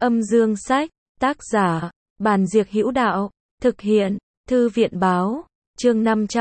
Âm dương sách, tác giả, Bàn Diệc Hữu Đạo, thực hiện, Thư viện báo, chương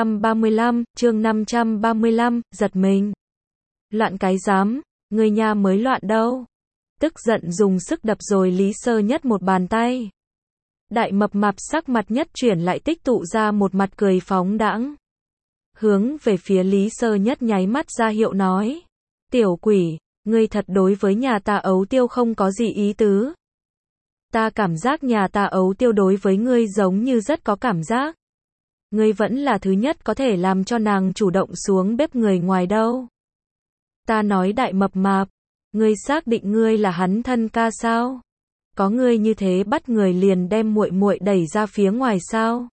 535, giật mình. Loạn cái giám, người nhà mới loạn đâu. Tức giận dùng sức đập rồi Lý Sơ Nhất một bàn tay. Đại mập mạp sắc mặt nhất chuyển lại tích tụ ra một mặt cười phóng đãng. Hướng về phía Lý Sơ Nhất nháy mắt ra hiệu nói. Tiểu quỷ, ngươi thật đối với nhà ta ấu tiêu không có gì ý tứ. Ta cảm giác nhà ta ấu tiêu đối với ngươi giống như rất có cảm giác. Ngươi vẫn là thứ nhất có thể làm cho nàng chủ động xuống bếp người ngoài đâu. Ta nói đại mập mạp, ngươi xác định ngươi là hắn thân ca sao? Có ngươi như thế bắt người liền đem muội muội đẩy ra phía ngoài sao?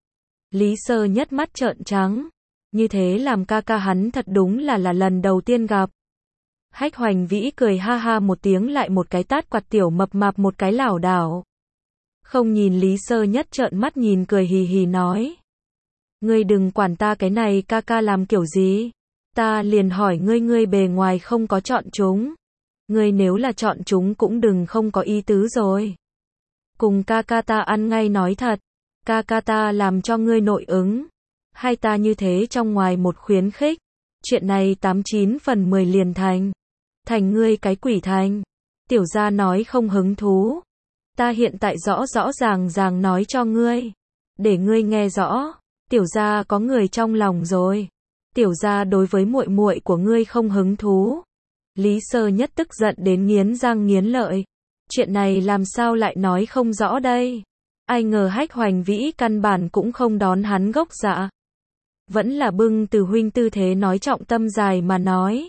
Lý Sơ Nhất mắt trợn trắng, như thế làm ca ca hắn thật đúng là lần đầu tiên gặp. Hách Hoành Vĩ cười ha ha một tiếng lại một cái tát quạt tiểu mập mạp một cái lảo đảo. Không nhìn Lý Sơ Nhất trợn mắt nhìn cười hì hì nói. Ngươi đừng quản ta cái này ca ca làm kiểu gì. Ta liền hỏi ngươi bề ngoài không có chọn chúng. Ngươi nếu là chọn chúng cũng đừng không có ý tứ rồi. Cùng ca ca ta ăn ngay nói thật. Ca ca ta làm cho ngươi nội ứng. Hai ta như thế trong ngoài một khuyến khích. Chuyện này 89 phần 10 liền thành. Thành ngươi cái quỷ thành. Tiểu gia nói không hứng thú. Ta hiện tại rõ ràng nói cho ngươi. Để ngươi nghe rõ. Tiểu gia có người trong lòng rồi. Tiểu gia đối với muội muội của ngươi không hứng thú. Lý Sơ Nhất tức giận đến nghiến răng nghiến lợi. Chuyện này làm sao lại nói không rõ đây. Ai ngờ Hách Hoành Vĩ căn bản cũng không đón hắn gốc dạ. Vẫn là bưng từ huynh tư thế nói trọng tâm dài mà nói.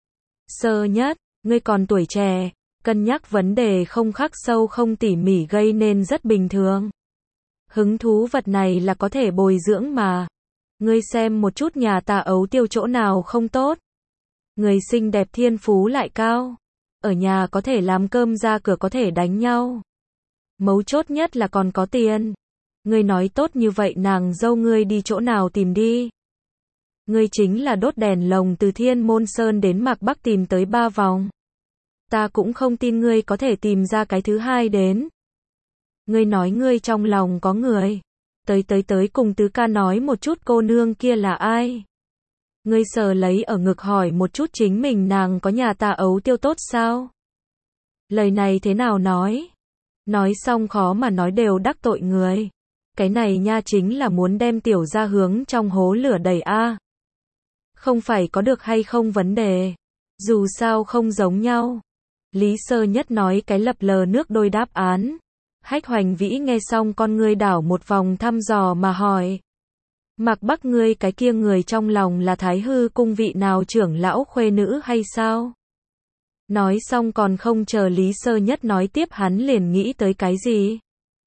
Sơ Nhất, ngươi còn tuổi trẻ, cân nhắc vấn đề không khắc sâu không tỉ mỉ gây nên rất bình thường. Hứng thú vật này là có thể bồi dưỡng mà. Ngươi xem một chút nhà ta ấu tiêu chỗ nào không tốt. Người xinh đẹp thiên phú lại cao. Ở nhà có thể làm cơm ra cửa có thể đánh nhau. Mấu chốt nhất là còn có tiền. Ngươi nói tốt như vậy nàng dâu ngươi đi chỗ nào tìm đi. Ngươi chính là đốt đèn lồng từ Thiên Môn Sơn đến Mạc Bắc tìm tới 3 vòng. Ta cũng không tin ngươi có thể tìm ra cái thứ hai đến. Ngươi nói ngươi trong lòng có người. Tới cùng tứ ca nói một chút cô nương kia là ai. Ngươi sờ lấy ở ngực hỏi một chút chính mình nàng có nhà ta ấu tiêu tốt sao? Lời này thế nào nói? Nói xong khó mà nói đều đắc tội người. Cái này nha chính là muốn đem tiểu gia hướng trong hố lửa đẩy a. Không phải có được hay không vấn đề. Dù sao không giống nhau. Lý Sơ Nhất nói cái lập lờ nước đôi đáp án. Hách Hoành Vĩ nghe xong con ngươi đảo một vòng thăm dò mà hỏi. Mạc Bắc ngươi cái kia người trong lòng là Thái Hư cung vị nào trưởng lão khuê nữ hay sao? Nói xong còn không chờ Lý Sơ Nhất nói tiếp hắn liền nghĩ tới cái gì?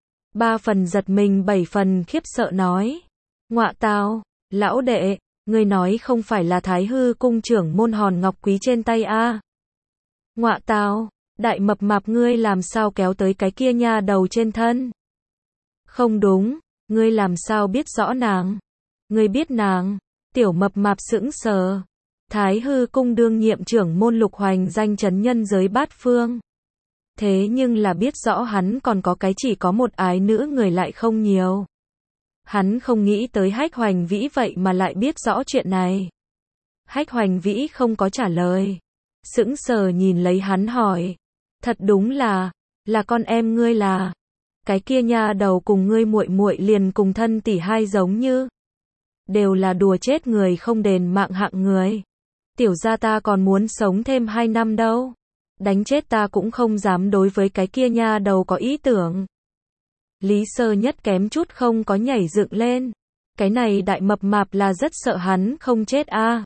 3 phần giật mình 7 phần khiếp sợ nói. Ngọa tào, lão đệ, ngươi nói không phải là Thái Hư cung trưởng môn hòn ngọc quý trên tay a? Ngọa tào, đại mập mạp ngươi làm sao kéo tới cái kia nha đầu trên thân? Không đúng, ngươi làm sao biết rõ nàng? Ngươi biết nàng? Tiểu mập mạp sững sờ. Thái Hư cung đương nhiệm trưởng môn Lục Hoành danh chấn nhân giới bát phương. Thế nhưng là biết rõ hắn còn có cái chỉ có một ái nữ người lại không nhiều. Hắn không nghĩ tới Hách Hoành Vĩ vậy mà lại biết rõ chuyện này. Hách Hoành Vĩ không có trả lời. Sững sờ nhìn lấy hắn hỏi. Thật đúng là con em ngươi là. Cái kia nha đầu cùng ngươi muội muội liền cùng thân tỷ hai giống như. Đều là đùa chết người không đền mạng hạng người. Tiểu gia ta còn muốn sống thêm 2 năm đâu. Đánh chết ta cũng không dám đối với cái kia nha đầu có ý tưởng. Lý Sơ Nhất kém chút không có nhảy dựng lên. Cái này đại mập mạp là rất sợ hắn không chết a.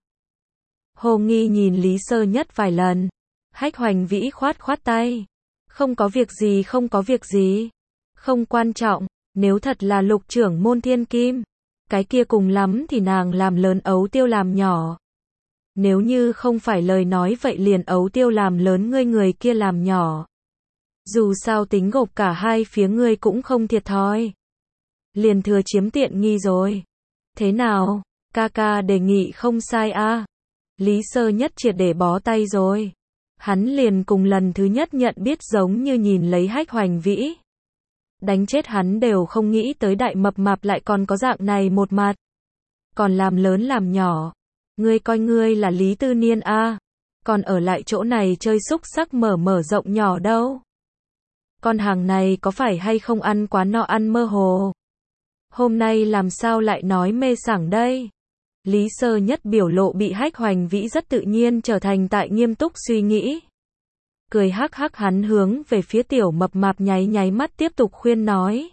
Hồ Nghi nhìn Lý Sơ Nhất vài lần. Hách Hoành Vĩ khoát tay. Không có việc gì. Không quan trọng, nếu thật là Lục trưởng môn thiên kim. Cái kia cùng lắm thì nàng làm lớn ấu tiêu làm nhỏ. Nếu như không phải lời nói vậy liền ấu tiêu làm lớn người kia làm nhỏ. Dù sao tính gộp cả hai phía ngươi cũng không thiệt thòi. Liền thừa chiếm tiện nghi rồi. Thế nào, ca ca đề nghị không sai a. Lý Sơ Nhất triệt để bó tay rồi. Hắn liền cùng lần thứ nhất nhận biết giống như nhìn lấy Hách Hoành Vĩ. Đánh chết hắn đều không nghĩ tới đại mập mạp lại còn có dạng này một mặt. Còn làm lớn làm nhỏ. Ngươi coi ngươi là Lý Tư Niên a, còn ở lại chỗ này chơi xúc sắc mở rộng nhỏ đâu. Con hàng này có phải hay không ăn quá no ăn mơ hồ. Hôm nay làm sao lại nói mê sảng đây. Lý Sơ Nhất biểu lộ bị Hách Hoành Vĩ rất tự nhiên trở thành tại nghiêm túc suy nghĩ. Cười hắc hắc hắn hướng về phía tiểu mập mạp nháy mắt tiếp tục khuyên nói.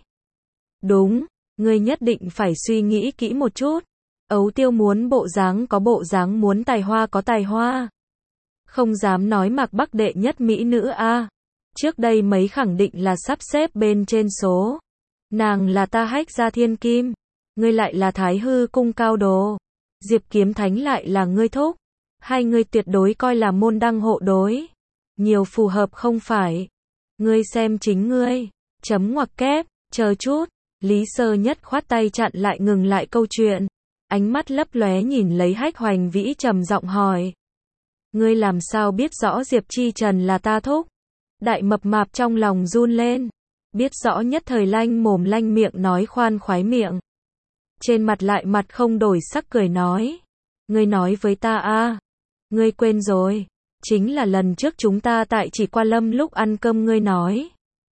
Đúng, ngươi nhất định phải suy nghĩ kỹ một chút. Ấu Tiêu muốn bộ dáng có bộ dáng, muốn tài hoa có tài hoa. Không dám nói Mạc Bắc đệ nhất mỹ nữ a. Trước đây mấy khẳng định là sắp xếp bên trên số. Nàng là ta Hách gia thiên kim, ngươi lại là Thái Hư cung cao đồ. Diệp Kiếm Thánh lại là ngươi thúc. Hai ngươi tuyệt đối coi là môn đăng hộ đối. Nhiều phù hợp không phải. Ngươi xem chính ngươi. Chấm ngoặc kép, chờ chút. Lý Sơ Nhất khoát tay chặn lại ngừng lại câu chuyện. Ánh mắt lấp lóe nhìn lấy Hách Hoành Vĩ trầm giọng hỏi. Ngươi làm sao biết rõ Diệp Chi Trần là ta thúc? Đại mập mạp trong lòng run lên. Biết rõ nhất thời lanh mồm lanh miệng nói khoan khoái miệng. Trên mặt lại mặt không đổi sắc cười nói. Ngươi nói với ta a, ngươi quên rồi. Chính là lần trước chúng ta tại Chỉ Qua Lâm lúc ăn cơm ngươi nói.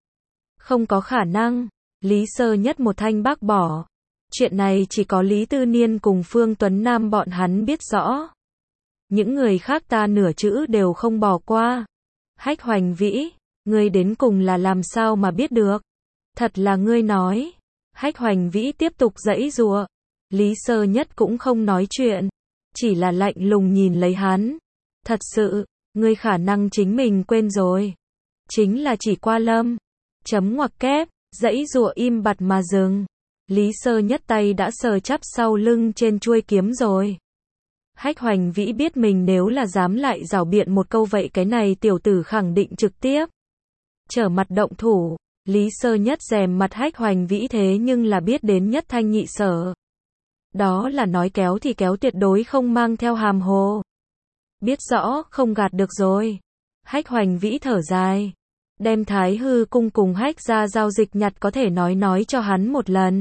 Không có khả năng. Lý Sơ Nhất một thanh bác bỏ. Chuyện này chỉ có Lý Tư Niên cùng Phương Tuấn Nam bọn hắn biết rõ. Những người khác ta nửa chữ đều không bỏ qua. Hách Hoành Vĩ, ngươi đến cùng là làm sao mà biết được? Thật là ngươi nói. Hách Hoành Vĩ tiếp tục giãy giụa. Lý Sơ Nhất cũng không nói chuyện, chỉ là lạnh lùng nhìn lấy hắn. Thật sự, ngươi khả năng chính mình quên rồi. Chính là Chỉ Qua Lâm. Chấm ngoặc kép, giãy giụa im bặt mà dừng. Lý Sơ Nhất tay đã sờ chắp sau lưng trên chuôi kiếm rồi. Hách Hoành Vĩ biết mình nếu là dám lại giảo biện một câu vậy cái này tiểu tử khẳng định trực tiếp trở mặt động thủ. Lý Sơ Nhất rèm mặt Hách Hoành Vĩ thế nhưng là biết đến nhất thanh nhị sở. Đó là nói kéo thì kéo, tuyệt đối không mang theo hàm hồ. Biết rõ không gạt được rồi. Hách Hoành Vĩ thở dài. Đem Thái Hư cung cùng Hách gia giao dịch nhặt có thể nói cho hắn một lần.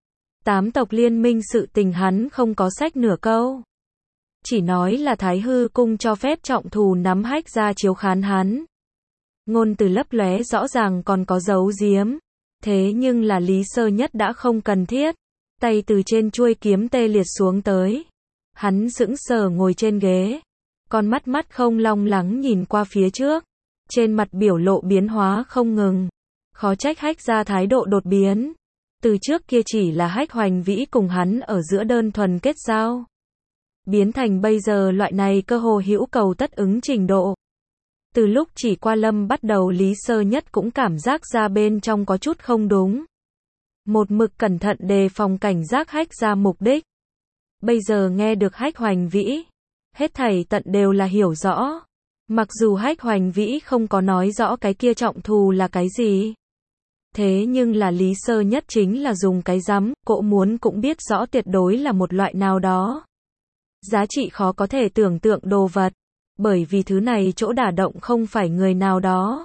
8 tộc liên minh sự tình hắn không có sách nửa câu. Chỉ nói là Thái Hư cung cho phép trọng thù nắm Hách gia chiếu khán hắn. Ngôn từ lấp lóe rõ ràng còn có giấu giếm. Thế nhưng là Lý Sơ Nhất đã không cần thiết. Tay từ trên chuôi kiếm tê liệt xuống tới. Hắn sững sờ ngồi trên ghế. Con mắt không long lắng nhìn qua phía trước. Trên mặt biểu lộ biến hóa không ngừng. Khó trách Hách gia thái độ đột biến. Từ trước kia chỉ là Hách Hoành Vĩ cùng hắn ở giữa đơn thuần kết giao. Biến thành bây giờ loại này cơ hồ hữu cầu tất ứng trình độ. Từ lúc Chỉ Qua Lâm bắt đầu Lý Sơ Nhất cũng cảm giác ra bên trong có chút không đúng. Một mực cẩn thận đề phòng cảnh giác Hách gia mục đích. Bây giờ nghe được Hách Hoành Vĩ. Hết thảy tận đều là hiểu rõ. Mặc dù Hách Hoành Vĩ không có nói rõ cái kia trọng thù là cái gì. Thế nhưng là Lý Sơ Nhất chính là dùng cái rắm, cỗ muốn cũng biết rõ tuyệt đối là một loại nào đó. Giá trị khó có thể tưởng tượng đồ vật. Bởi vì thứ này chỗ đả động không phải người nào đó.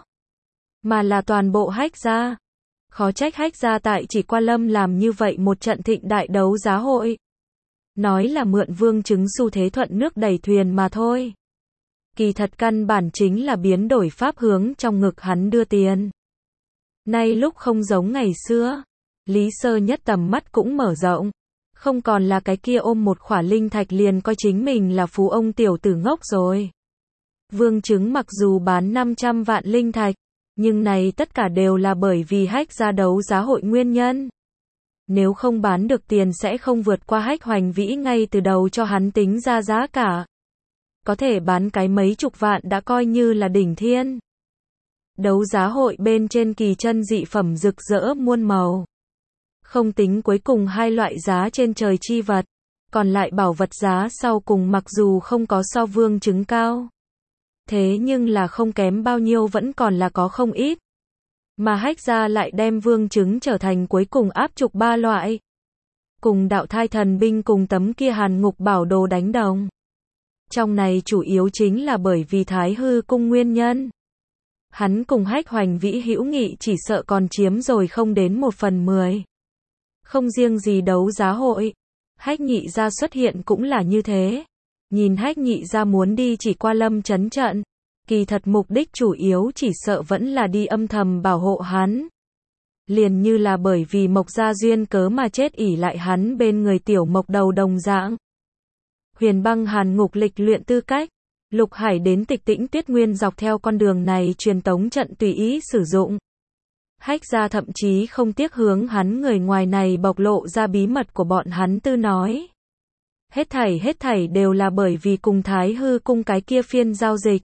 Mà là toàn bộ Hách gia. Khó trách Hách gia tại Chỉ Qua Lâm làm như vậy một trận thịnh đại đấu giá hội. Nói là mượn vương chứng xu thế thuận nước đẩy thuyền mà thôi. Kỳ thật căn bản chính là biến đổi pháp hướng trong ngực hắn đưa tiền. Nay lúc không giống ngày xưa. Lý Sơ Nhất tầm mắt cũng mở rộng. Không còn là cái kia ôm một khỏa linh thạch liền coi chính mình là phú ông tiểu tử ngốc rồi. Vương chứng mặc dù bán 500 vạn linh thạch, nhưng này tất cả đều là bởi vì Hách gia đấu giá hội nguyên nhân. Nếu không bán được tiền sẽ không vượt qua Hách Hoành Vĩ ngay từ đầu cho hắn tính ra giá cả. Có thể bán cái mấy chục vạn đã coi như là đỉnh thiên. Đấu giá hội bên trên kỳ chân dị phẩm rực rỡ muôn màu. Không tính cuối cùng hai loại giá trên trời chi vật. Còn lại bảo vật giá sau cùng mặc dù không có so vương chứng cao. Thế nhưng là không kém bao nhiêu vẫn còn là có không ít. Mà Hách gia lại đem vương chứng trở thành cuối cùng áp trục 3 loại. Cùng đạo thai thần binh cùng tấm kia hàn ngục bảo đồ đánh đồng. Trong này chủ yếu chính là bởi vì Thái Hư cung nguyên nhân. Hắn cùng Hách Hoành Vĩ hữu nghị chỉ sợ còn chiếm rồi không đến 1/10. Không riêng gì đấu giá hội, Hách Nhị gia xuất hiện cũng là như thế. Nhìn Hách Nhị gia muốn đi chỉ qua Lâm Chấn trận, kỳ thật mục đích chủ yếu chỉ sợ vẫn là đi âm thầm bảo hộ hắn. Liền như là bởi vì Mộc gia duyên cớ mà chết ỷ lại hắn bên người tiểu Mộc đầu đồng dạng. Huyền băng hàn ngục lịch luyện tư cách, Lục Hải đến Tịch Tĩnh Tuyết Nguyên dọc theo con đường này truyền tống trận tùy ý sử dụng. Hách gia thậm chí không tiếc hướng hắn người ngoài này bộc lộ ra bí mật của bọn hắn tư nói. Hết thảy đều là bởi vì cùng Thái Hư cung cái kia phiên giao dịch.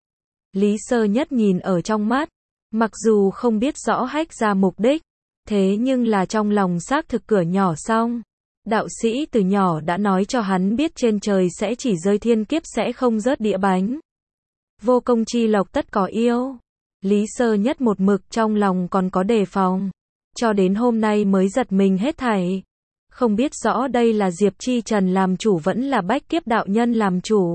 Lý Sơ Nhất nhìn ở trong mắt, mặc dù không biết rõ Hách gia mục đích, thế nhưng là trong lòng xác thực cửa nhỏ xong. Đạo sĩ từ nhỏ đã nói cho hắn biết trên trời sẽ chỉ rơi thiên kiếp sẽ không rớt đĩa bánh. Vô công chi lộc tất có yêu. Lý Sơ Nhất một mực trong lòng còn có đề phòng. Cho đến hôm nay mới giật mình hết thảy. Không biết rõ đây là Diệp Chi Trần làm chủ vẫn là Bách Kiếp đạo nhân làm chủ.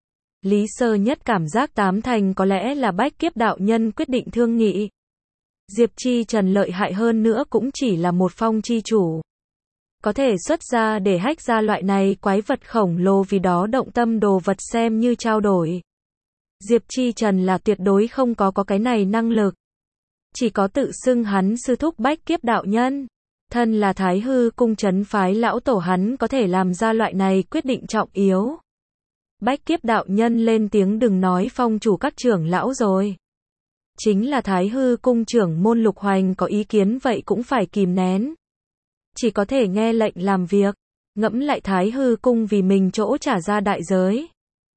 Lý Sơ Nhất cảm giác 8 thành có lẽ là Bách Kiếp đạo nhân quyết định thương nghị. Diệp Chi Trần lợi hại hơn nữa cũng chỉ là một phong chi chủ. Có thể xuất ra để Hách ra loại này quái vật khổng lồ vì đó động tâm đồ vật xem như trao đổi. Diệp Chi Trần là tuyệt đối không có cái này năng lực. Chỉ có tự xưng hắn sư thúc Bách Kiếp đạo nhân. Thân là Thái Hư cung trấn phái lão tổ hắn có thể làm ra loại này quyết định trọng yếu. Bách Kiếp đạo nhân lên tiếng đừng nói phong chủ các trưởng lão rồi. Chính là Thái Hư cung trưởng môn Lục Hoành có ý kiến vậy cũng phải kìm nén. Chỉ có thể nghe lệnh làm việc, ngẫm lại Thái Hư cung vì mình chỗ trả ra đại giới.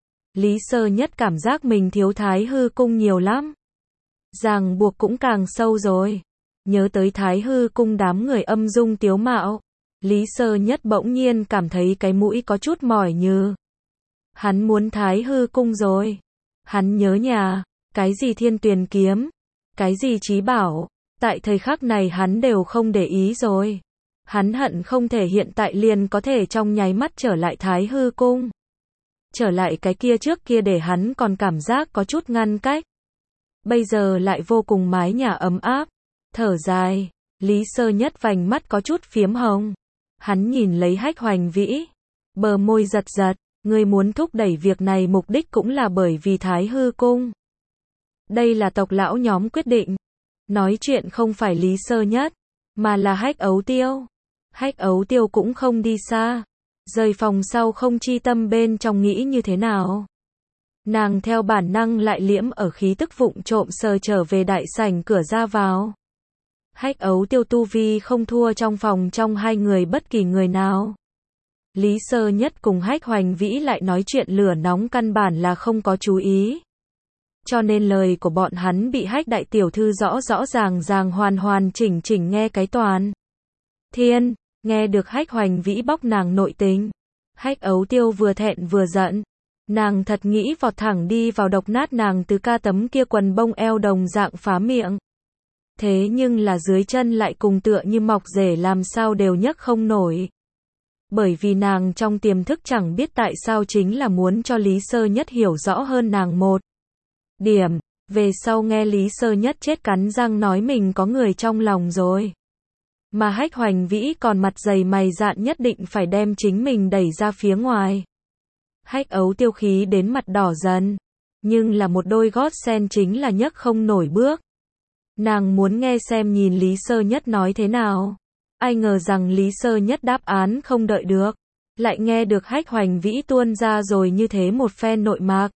Lý Sơ Nhất cảm giác mình thiếu Thái Hư cung nhiều lắm. Ràng buộc cũng càng sâu rồi. Nhớ tới Thái Hư cung đám người âm dung tiếu mạo, Lý Sơ Nhất bỗng nhiên cảm thấy cái mũi có chút mỏi như. Hắn muốn Thái Hư cung rồi. Hắn nhớ nhà, cái gì Thiên Tuyền kiếm, cái gì Chí Bảo, tại thời khắc này hắn đều không để ý rồi. Hắn hận không thể hiện tại liền có thể trong nháy mắt trở lại Thái Hư cung. Trở lại cái kia trước kia để hắn còn cảm giác có chút ngăn cách. Bây giờ lại vô cùng mái nhà ấm áp. Thở dài, Lý Sơ Nhất vành mắt có chút phiếm hồng. Hắn nhìn lấy Hách Hoành Vĩ, bờ môi giật giật, ngươi muốn thúc đẩy việc này mục đích cũng là bởi vì Thái Hư cung. Đây là tộc lão nhóm quyết định. Nói chuyện không phải Lý Sơ Nhất, mà là Hách Ấu Tiêu. Hách Ấu Tiêu cũng không đi xa. Rời phòng sau không chi tâm bên trong nghĩ như thế nào. Nàng theo bản năng lại liễm ở khí tức vụng trộm sờ trở về đại sảnh cửa ra vào. Hách Ấu Tiêu tu vi không thua trong phòng trong hai người bất kỳ người nào. Lý Sơ Nhất cùng Hách Hoành Vĩ lại nói chuyện lửa nóng căn bản là không có chú ý. Cho nên lời của bọn hắn bị Hách đại tiểu thư rõ ràng hoàn chỉnh nghe cái toàn. Thiên, nghe được Hách Hoành Vĩ bóc nàng nội tình. Hách Ấu Tiêu vừa thẹn vừa giận. Nàng thật nghĩ vọt thẳng đi vào độc nát nàng từ ca tấm kia quần bông eo đồng dạng phá miệng. Thế nhưng là dưới chân lại cùng tựa như mọc rể làm sao đều nhấc không nổi. Bởi vì nàng trong tiềm thức chẳng biết tại sao chính là muốn cho Lý Sơ Nhất hiểu rõ hơn nàng một điểm. Về sau nghe Lý Sơ Nhất chết cắn răng nói mình có người trong lòng rồi. Mà Hách Hoành Vĩ còn mặt dày mày dạn nhất định phải đem chính mình đẩy ra phía ngoài. Hách Ấu Tiêu khí đến mặt đỏ dần. Nhưng là một đôi gót sen chính là nhấc không nổi bước. Nàng muốn nghe xem nhìn Lý Sơ Nhất nói thế nào. Ai ngờ rằng Lý Sơ Nhất đáp án không đợi được. Lại nghe được Hách Hoành Vĩ tuôn ra rồi như thế một phen nội mạc.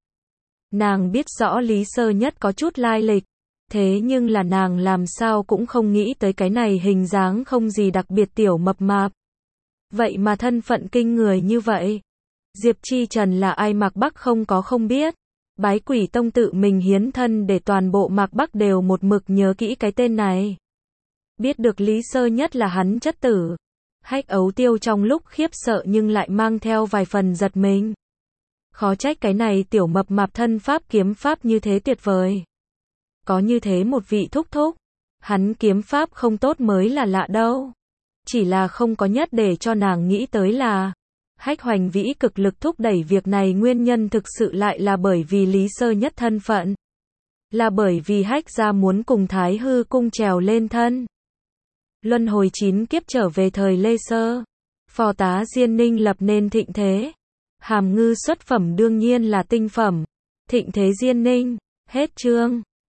Nàng biết rõ Lý Sơ Nhất có chút lai lịch. Thế nhưng là nàng làm sao cũng không nghĩ tới cái này hình dáng không gì đặc biệt tiểu mập mạp. Vậy mà thân phận kinh người như vậy. Diệp Chi Trần là ai Mạc Bắc không biết. Bái Quỷ Tông tự mình hiến thân để toàn bộ Mạc Bắc đều một mực nhớ kỹ cái tên này. Biết được Lý Sơ Nhất là hắn chất tử. Hách Ấu Tiêu trong lúc khiếp sợ nhưng lại mang theo vài phần giật mình. Khó trách cái này tiểu mập mạp thân pháp kiếm pháp như thế tuyệt vời. Có như thế một vị thúc thúc. Hắn kiếm pháp không tốt mới là lạ đâu. Chỉ là không có nhất để cho nàng nghĩ tới là Hách Hoành Vĩ cực lực thúc đẩy việc này, nguyên nhân thực sự lại là bởi vì Lý Sơ Nhất thân phận. Là bởi vì Hách gia muốn cùng Thái Hư cung trèo lên thân. Luân hồi 9 kiếp trở về thời Lê Sơ. Phò tá Diên Ninh lập nên thịnh thế. Hàm ngư xuất phẩm đương nhiên là tinh phẩm. Thịnh thế Diên Ninh. Hết chương.